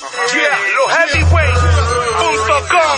Yeah, losheavyweights.com.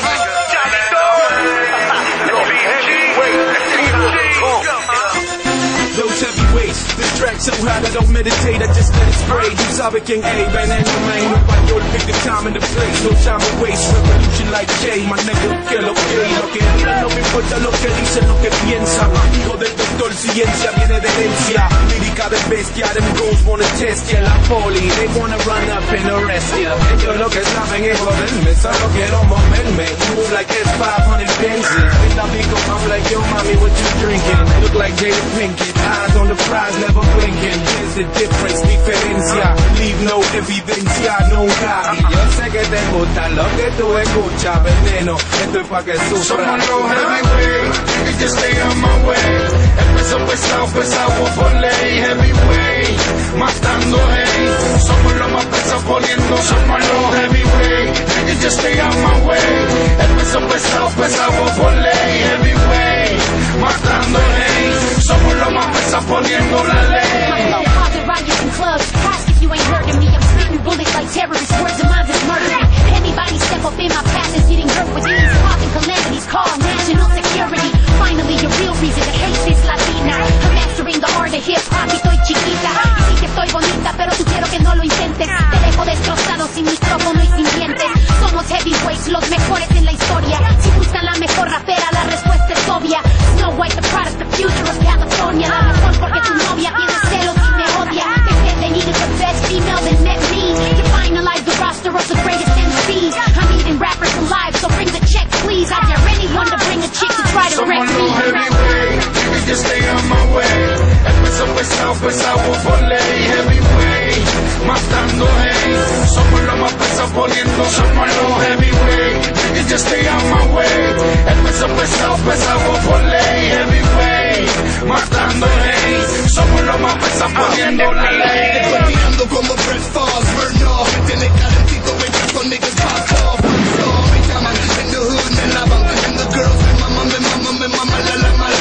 Those heavyweights, this track so hot I don't meditate, I just let it spray. You sabe quién es, ven en tu main. Nobody will pick the time and the place, no time to waste. Revolution like K, my nigga, que lo que digan, no me importa lo que dicen, lo que piensan. Hijo del doctor, ciencia viene de herencia. Lírica de bestia, them girls wanna test ya. La poli, they wanna run up and arrest ya. Ellos lo que saben es joderme, solo quiero moverme. Move like it's 500 Benzes. And I be go, I'm like, yo mommy, what you drinking? Look like Jada Pinkett. Eyes on the prize, never blinking. There's the difference, diferencia. Leave no evidencia, nunca. Y yo sé que te gusta lo que tú escuchas, veneno. Esto es pa' que sufra. Somos los heavyweight, y just stay on my way. Empezó pesado por ley. Heavyweight, matando hate. Somos los más pesados poniendo. Somos los heavyweight, y just stay on my way. Empezó pesado por ley. Heavyweight, matando hate. Somos los más pesados poniendo la ley. Closet riots in clubs, ask if you ain't heard of me. I'm spitting bullets like terrorists, words of mine is murder. Anybody step up in my path is getting hurt with these causing calamities, call national security. Finally, your real reason to hate this Latina. I'm mastering the art of hip hop y estoy chiquita. Y sí que estoy bonita, pero tú quiero que no lo intentes. Te dejo destrozado sin micrófono y sin dientes. Somos heavyweights, los mejores en la historia. Si buscan la mejor rapera, la respuesta es obvia. Snow White, the product, the future of California. La razón porque tu novia tiene celos y me odia. They said they needed the best female that met me to finalize the roster of the greatest MCs. I'm eating rappers alive, so bring the check, please. I dare anyone to bring a chick to try to wreck me. Somos los heavyweight, y just stay on my way. Empezó pesado por ley. Heavyweight, matando hate. Somos los más pesados poniendo. Somos los heavyweight, y just stay on my way. Empezó pesado por ley. Heavyweight, matando hate. Somos los más pesados poniendo la ley. Estoy mirando como Brett Favre, burn off. Me tiene calentito, waiting for niggas pop off. Me llaman in the hood, me lavan. And the girls, me mama, la mala.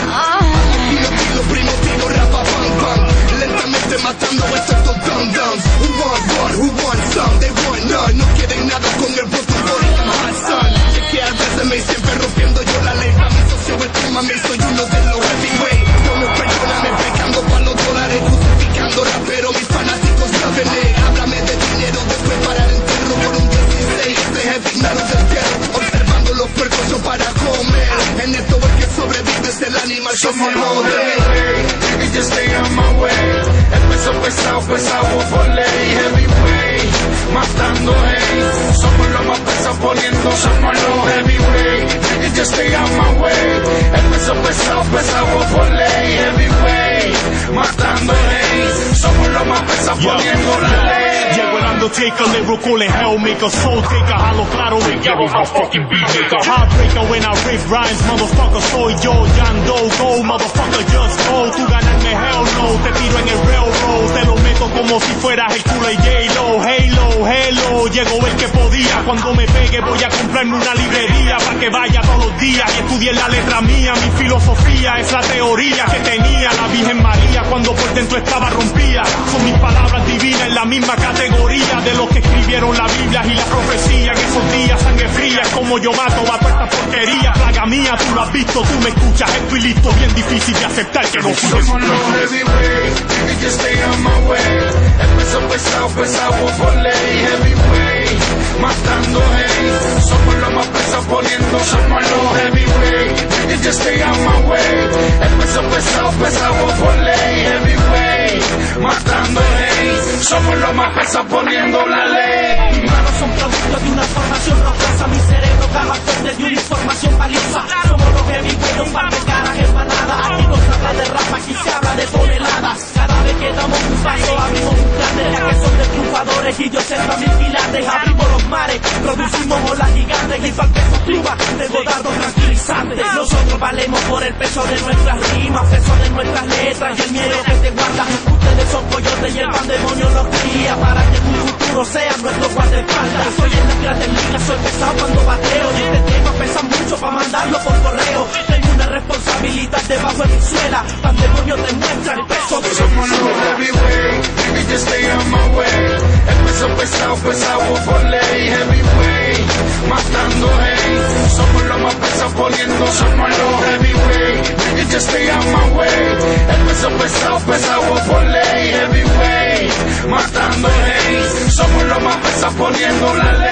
Kilo, primo, tiro, rapa, pam, pam. Lentamente matando a estos dos dum-dums. Who want what, who want some? They want none. No quieren nada con el voto, body, I'm hot son. Chequea el resume, siempre rompiendo yo la ley. A mi socio, el tema, me soy uno de los heavyweight. No me perdóname, pecando pa' los dólares. Justificando rapero, mis fanáticos lávenle. Háblame de dinero, después para el entierro por un 16. Este heavy nada del tierra. Observando los puercos yo para comer. En esto el que sobrevive es el animal que Somos se los jode. heavyweight, y just stay on my way. Empezó pesado por ley. Heavyweight, matando hate. Somos los más pesados poniendo. Somos los heavyweight, y just stay on my way. Empezó pesado por ley. Heavyweight, matando hate. Somos los más pesados poniendo la ley. Llego el Undertaker, lyrical and hellmaker, soul taker, jalo claro, me llamo my fucking beat maker. Heartbreaker when I rip rhymes, motherfucker, soy yo, John Doe, go, motherfucker, just go. Tú ganarme, hell no, te tiro en el railroad, te lo meto como si fueras el culo de J-Lo, Halo, llegó el que podía, cuando me pegue voy a comprarme una librería, para que vaya todos los días y estudie la letra mía, mi filosofía es la teoría que tenía la Virgen María, cuando por dentro estaba rompida, son mis palabras divinas en la misma categoría de los que escribieron la Biblia y la profecía, en esos días sangre fría, como yo mato a toda esta porquería, plaga mía, tú lo has visto, tú me escuchas, estoy listo, bien difícil de aceptar que no fui. Somos los heavyweight, y just stay on my way. Empezó pesado por ley. Heavyweight, matando hate. Somos los más pesados poniendo. Somos los heavyweight, y just stay on my way. Empezó pesado por ley. Heavyweight, matando hate. Somos los más pesados poniendo la ley. Mis manos son producto de una formación rocosa. Mi cerebro caja fuerte de una información valiosa. Somos los heavyweights, un par de caras hermanadas. Aquí no se habla de rap, aquí se habla de toneladas. Cada vez que damos un paso abrimos un cráter. Ya que son de triunfadores y yo centro mil pilares. Abrimos los mares, producimos olas gigantes. Y pa'l peso pluva, tengo dardos tranquilizantes. Nosotros valemos por el peso de nuestras rimas, peso de nuestras letras y el miedo que te guarda. Ustedes son coyotes y el pandemonio los cría para que tu futuro sea nuestro guardaespaldas. Soy en las grandes ligas, soy pesado cuando bateo y este tema pesa mucho para mandarlo por correo. Tengo una responsabilidad debajo de mi suela. Pan demonio te muestra el peso de somos los heavyweight, baby, just stay on my way. El peso pesado, pesado por ley. Heavyweight, matando hate. Somos los más pesados poniendo, somos los heavyweight, baby, just stay on my way. El peso pesado, pesado por ley. Heavyweight, matando hate. Somos los más pesados poniendo la ley.